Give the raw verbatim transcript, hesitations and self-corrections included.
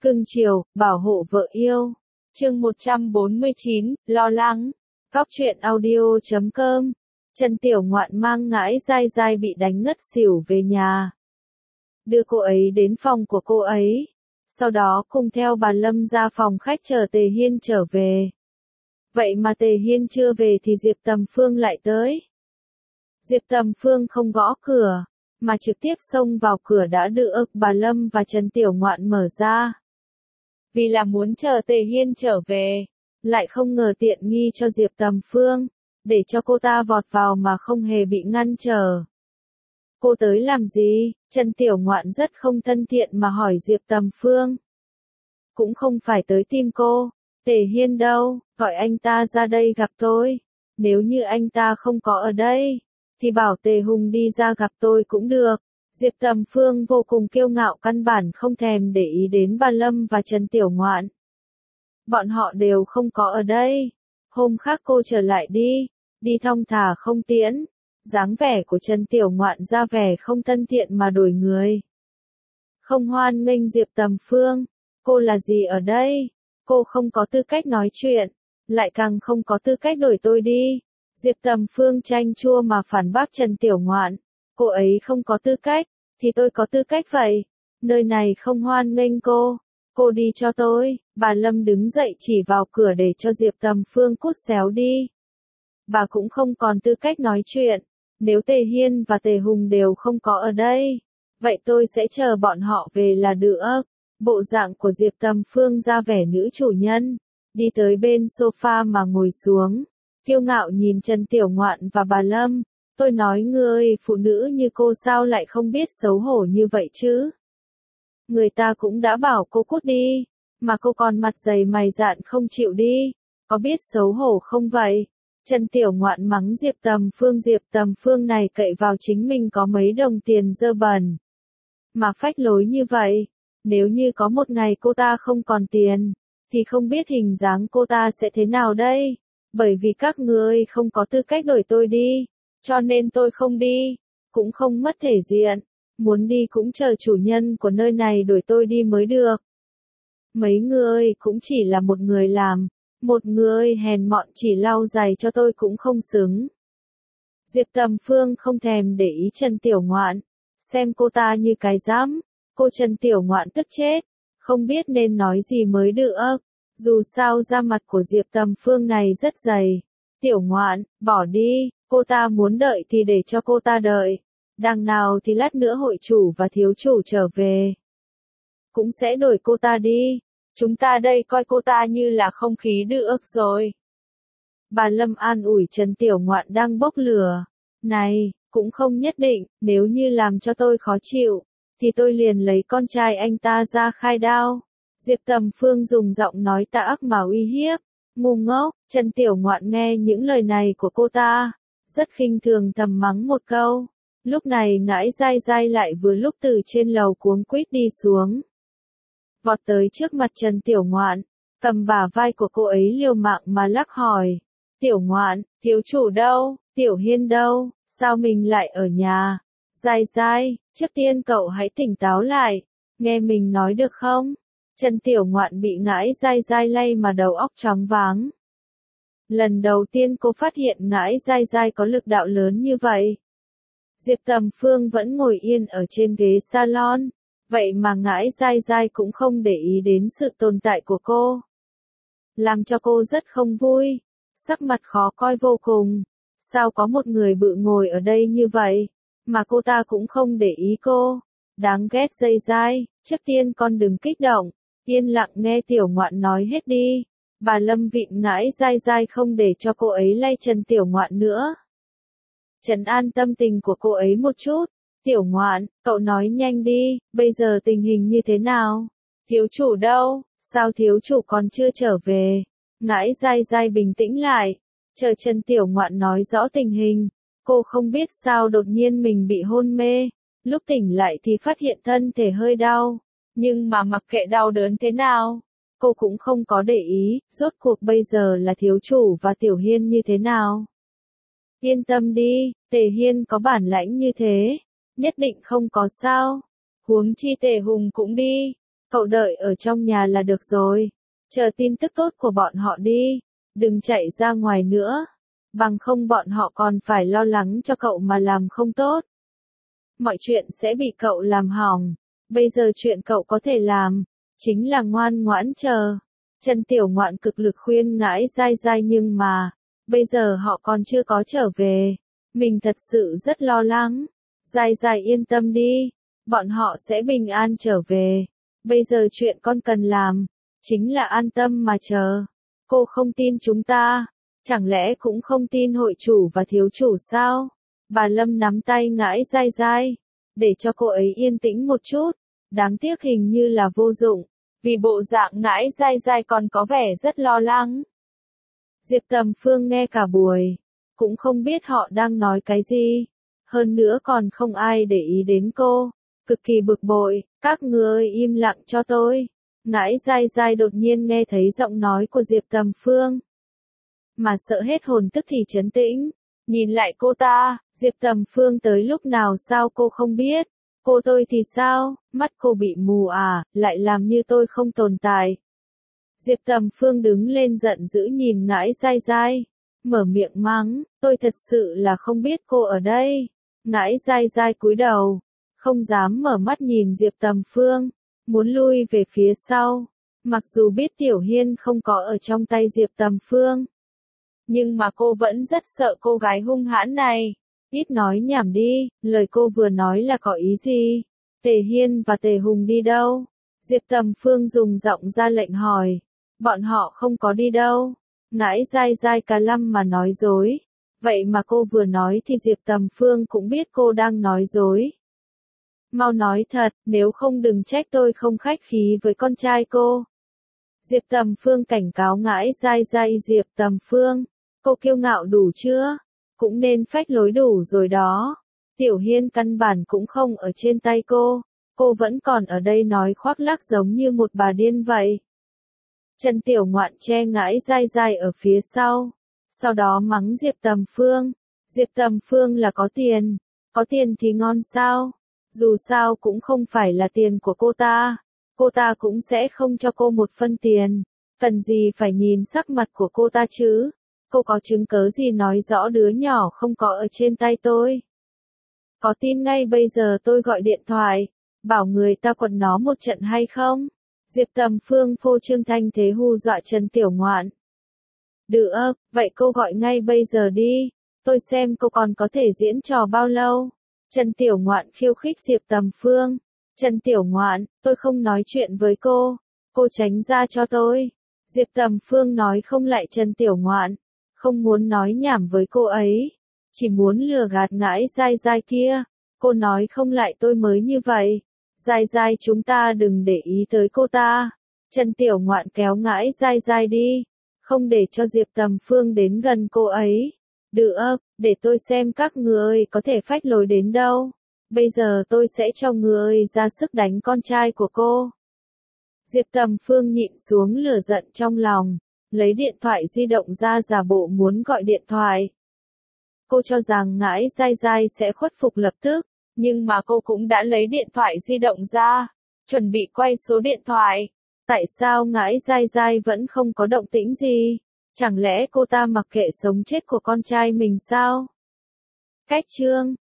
cưng chiều, bảo hộ vợ yêu. Chương một trăm bốn mươi chín, lo lắng. Góc truyện audio chấm com. Trần Tiểu Ngoạn mang Ngãi Dai Dai bị đánh ngất xỉu về nhà. Đưa cô ấy đến phòng của cô ấy. Sau đó cùng theo bà Lâm ra phòng khách chờ Tề Hiên trở về. Vậy mà Tề Hiên chưa về thì Diệp Tầm Phương lại tới. Diệp Tầm Phương không gõ cửa, mà trực tiếp xông vào cửa đã được bà Lâm và Trần Tiểu Ngoạn mở ra. Vì là muốn chờ Tề Hiên trở về, lại không ngờ tiện nghi cho Diệp Tầm Phương, để cho cô ta vọt vào mà không hề bị ngăn trở. Cô tới làm gì? Trần Tiểu Ngoạn rất không thân thiện mà hỏi Diệp Tầm Phương. Cũng không phải tới tìm cô, Tề Hiên đâu, gọi anh ta ra đây gặp tôi. Nếu như anh ta không có ở đây, thì bảo Tề Hùng đi ra gặp tôi cũng được. Diệp Tầm Phương vô cùng kiêu ngạo căn bản không thèm để ý đến bà Lâm và Trần Tiểu Ngoạn. Bọn họ đều không có ở đây. Hôm khác cô trở lại đi, đi thong thả không tiễn. Dáng vẻ của Trần Tiểu Ngoạn ra vẻ không thân thiện mà đổi người. Không hoan nghênh Diệp Tầm Phương, cô là gì ở đây? Cô không có tư cách nói chuyện, lại càng không có tư cách đổi tôi đi. Diệp Tầm Phương chanh chua mà phản bác Trần Tiểu Ngoạn. Cô ấy không có tư cách, thì tôi có tư cách vậy. Nơi này không hoan nghênh cô. Cô đi cho tôi. Bà Lâm đứng dậy chỉ vào cửa để cho Diệp Tầm Phương cút xéo đi. Bà cũng không còn tư cách nói chuyện. Nếu Tề Hiên và Tề Hùng đều không có ở đây, vậy tôi sẽ chờ bọn họ về là được. Bộ dạng của Diệp Tầm Phương ra vẻ nữ chủ nhân, đi tới bên sofa mà ngồi xuống, kiêu ngạo nhìn Trần Tiểu Ngoạn và bà Lâm. Tôi nói ngươi, phụ nữ như cô sao lại không biết xấu hổ như vậy chứ? Người ta cũng đã bảo cô cút đi, mà cô còn mặt dày mày dạn không chịu đi, có biết xấu hổ không vậy? Trần Tiểu Ngoạn mắng Diệp Tầm Phương. Diệp Tầm Phương này cậy vào chính mình có mấy đồng tiền dơ bẩn, mà phách lối như vậy. Nếu như có một ngày cô ta không còn tiền, thì không biết hình dáng cô ta sẽ thế nào đây? Bởi vì các ngươi không có tư cách đổi tôi đi, cho nên tôi không đi, cũng không mất thể diện. Muốn đi cũng chờ chủ nhân của nơi này đổi tôi đi mới được. Mấy người cũng chỉ là một người làm, một người hèn mọn chỉ lau giày cho tôi cũng không xứng. Diệp Tầm Phương không thèm để ý Trần Tiểu Ngoạn, xem cô ta như cái dám. Cô Trần Tiểu Ngoạn tức chết, không biết nên nói gì mới được. Dù sao da mặt của Diệp Tầm Phương này rất dày. Tiểu Ngoạn, bỏ đi, cô ta muốn đợi thì để cho cô ta đợi. Đằng nào thì lát nữa hội chủ và thiếu chủ trở về, cũng sẽ đổi cô ta đi. Chúng ta đây coi cô ta như là không khí được rồi. Bà Lâm an ủi Trần Tiểu Ngoạn đang bốc lửa. Này, cũng không nhất định, nếu như làm cho tôi khó chịu, thì tôi liền lấy con trai anh ta ra khai đao. Diệp Tầm Phương dùng giọng nói tà ác mà uy hiếp. Ngu ngốc. Trần Tiểu Ngoạn nghe những lời này của cô ta, rất khinh thường thầm mắng một câu. Lúc này Ngãi Dai Dai lại vừa lúc từ trên lầu cuống quýt đi xuống, vọt tới trước mặt Trần Tiểu Ngoạn, cầm bả vai của cô ấy liều mạng mà lắc hỏi. Tiểu Ngoạn, thiếu chủ đâu? Tiểu Hiên đâu? Sao mình lại ở nhà? Dai Dai, trước tiên cậu hãy tỉnh táo lại, nghe mình nói được không? Trần Tiểu Ngoạn bị Ngãi Dai Dai lay mà đầu óc choáng váng. Lần đầu tiên cô phát hiện Ngãi Dai Dai có lực đạo lớn như vậy. Diệp Tầm Phương vẫn ngồi yên ở trên ghế salon, vậy mà Ngãi Dai Dai cũng không để ý đến sự tồn tại của cô. Làm cho cô rất không vui, sắc mặt khó coi vô cùng. Sao có một người bự ngồi ở đây như vậy, mà cô ta cũng không để ý cô. Đáng ghét. Dai Dai, trước tiên con đừng kích động, yên lặng nghe Tiểu Ngoạn nói hết đi. Bà Lâm vịn Ngãi Dai Dai không để cho cô ấy lay Trần Tiểu Ngoạn nữa, trấn an tâm tình của cô ấy một chút. Tiểu Ngoạn, cậu nói nhanh đi, bây giờ tình hình như thế nào? Thiếu chủ đâu? Sao thiếu chủ còn chưa trở về? Ngãi Dai Dai bình tĩnh lại, chờ Trần Tiểu Ngoạn nói rõ tình hình. Cô không biết sao đột nhiên mình bị hôn mê, lúc tỉnh lại thì phát hiện thân thể hơi đau, nhưng mà mặc kệ đau đớn thế nào, cô cũng không có để ý. Rốt cuộc bây giờ là thiếu chủ và Tiểu Hiên như thế nào? Yên tâm đi, Tề Hiên có bản lãnh như thế, nhất định không có sao. Huống chi Tề Hùng cũng đi, Cậu đợi ở trong nhà là được rồi. Chờ tin tức tốt của bọn họ đi. Đừng chạy ra ngoài nữa. Bằng không bọn họ còn phải lo lắng cho cậu mà làm không tốt. Mọi chuyện sẽ bị cậu làm hỏng. Bây giờ chuyện cậu có thể làm, chính là ngoan ngoãn chờ. Trần Tiểu Ngoạn cực lực khuyên Ngãi Dai Dai nhưng mà, bây giờ họ còn chưa có trở về. Mình thật sự rất lo lắng. Dai Dai yên tâm đi, bọn họ sẽ bình an trở về. Bây giờ chuyện con cần làm, chính là an tâm mà chờ. Cô không tin chúng ta, chẳng lẽ cũng không tin hội chủ và thiếu chủ sao? Bà Lâm nắm tay Ngãi Dai Dai, để cho cô ấy yên tĩnh một chút. Đáng tiếc hình như là vô dụng, vì bộ dạng Ngãi Dai Dai còn có vẻ rất lo lắng. Diệp Tầm Phương nghe cả buổi, cũng không biết họ đang nói cái gì. Hơn nữa còn không ai để ý đến cô, cực kỳ bực bội. Các người im lặng cho tôi. Ngãi Dai Dai đột nhiên nghe thấy giọng nói của Diệp Tầm Phương, mà sợ hết hồn tức thì trấn tĩnh. Nhìn lại cô ta, Diệp Tầm Phương tới lúc nào sao cô không biết. Cô tôi thì sao, mắt cô bị mù à, lại làm như tôi không tồn tại. Diệp Tầm Phương đứng lên giận dữ nhìn Ngãi Dai Dai, mở miệng mắng, tôi thật sự là không biết cô ở đây. Ngãi Dai Dai cúi đầu, không dám mở mắt nhìn Diệp Tầm Phương, muốn lui về phía sau. Mặc dù biết Tiểu Hiên không có ở trong tay Diệp Tầm Phương, nhưng mà cô vẫn rất sợ cô gái hung hãn này. Ít nói nhảm đi, lời cô vừa nói là có ý gì? Tề Hiên và Tề Hùng đi đâu? Diệp Tầm Phương dùng giọng ra lệnh hỏi. Bọn họ không có đi đâu. Ngãi Dai Dai cả lăm mà nói dối. Vậy mà cô vừa nói thì Diệp Tầm Phương cũng biết cô đang nói dối. Mau nói thật, nếu không đừng trách tôi không khách khí với con trai cô. Diệp Tầm Phương cảnh cáo Ngãi Dai Dai. Diệp Tầm Phương, cô kiêu ngạo đủ chưa? Cũng nên phách lối đủ rồi đó. Tiểu Hiên căn bản cũng không ở trên tay cô, cô vẫn còn ở đây nói khoác lác giống như một bà điên vậy. Trần Tiểu Ngoạn che Ngãi Dai Dai ở phía sau, sau đó mắng Diệp Tầm Phương. Diệp Tầm Phương là có tiền, có tiền thì ngon sao? Dù sao cũng không phải là tiền của cô ta, cô ta cũng sẽ không cho cô một phân tiền. Cần gì phải nhìn sắc mặt của cô ta chứ? Cô có chứng cớ gì nói rõ đứa nhỏ không có ở trên tay tôi? Có tin ngay bây giờ tôi gọi điện thoại, bảo người ta quật nó một trận hay không? Diệp Tầm Phương phô trương thanh thế hù dọa Trần Tiểu Ngoạn. Được, vậy cô gọi ngay bây giờ đi, tôi xem cô còn có thể diễn trò bao lâu. Trần Tiểu Ngoạn khiêu khích Diệp Tầm Phương. Trần Tiểu Ngoạn, tôi không nói chuyện với cô, cô tránh ra cho tôi. Diệp Tầm Phương nói không lại Trần Tiểu Ngoạn, không muốn nói nhảm với cô ấy, chỉ muốn lừa gạt Ngãi Dai Dai kia. Cô nói không lại tôi mới như vậy. Dai Dai chúng ta đừng để ý tới cô ta. Trần Tiểu Ngoạn kéo Ngãi Dai Dai đi, không để cho Diệp Tầm Phương đến gần cô ấy. Được, để tôi xem các người có thể phách lối đến đâu. Bây giờ tôi sẽ cho người ra sức đánh con trai của cô. Diệp Tầm Phương nhịn xuống lửa giận trong lòng, lấy điện thoại di động ra giả bộ muốn gọi điện thoại. Cô cho rằng Ngãi Dai Dai sẽ khuất phục lập tức, nhưng mà cô cũng đã lấy điện thoại di động ra, chuẩn bị quay số điện thoại. Tại sao Ngãi Dai Dai vẫn không có động tĩnh gì? Chẳng lẽ cô ta mặc kệ sống chết của con trai mình sao? Cách chương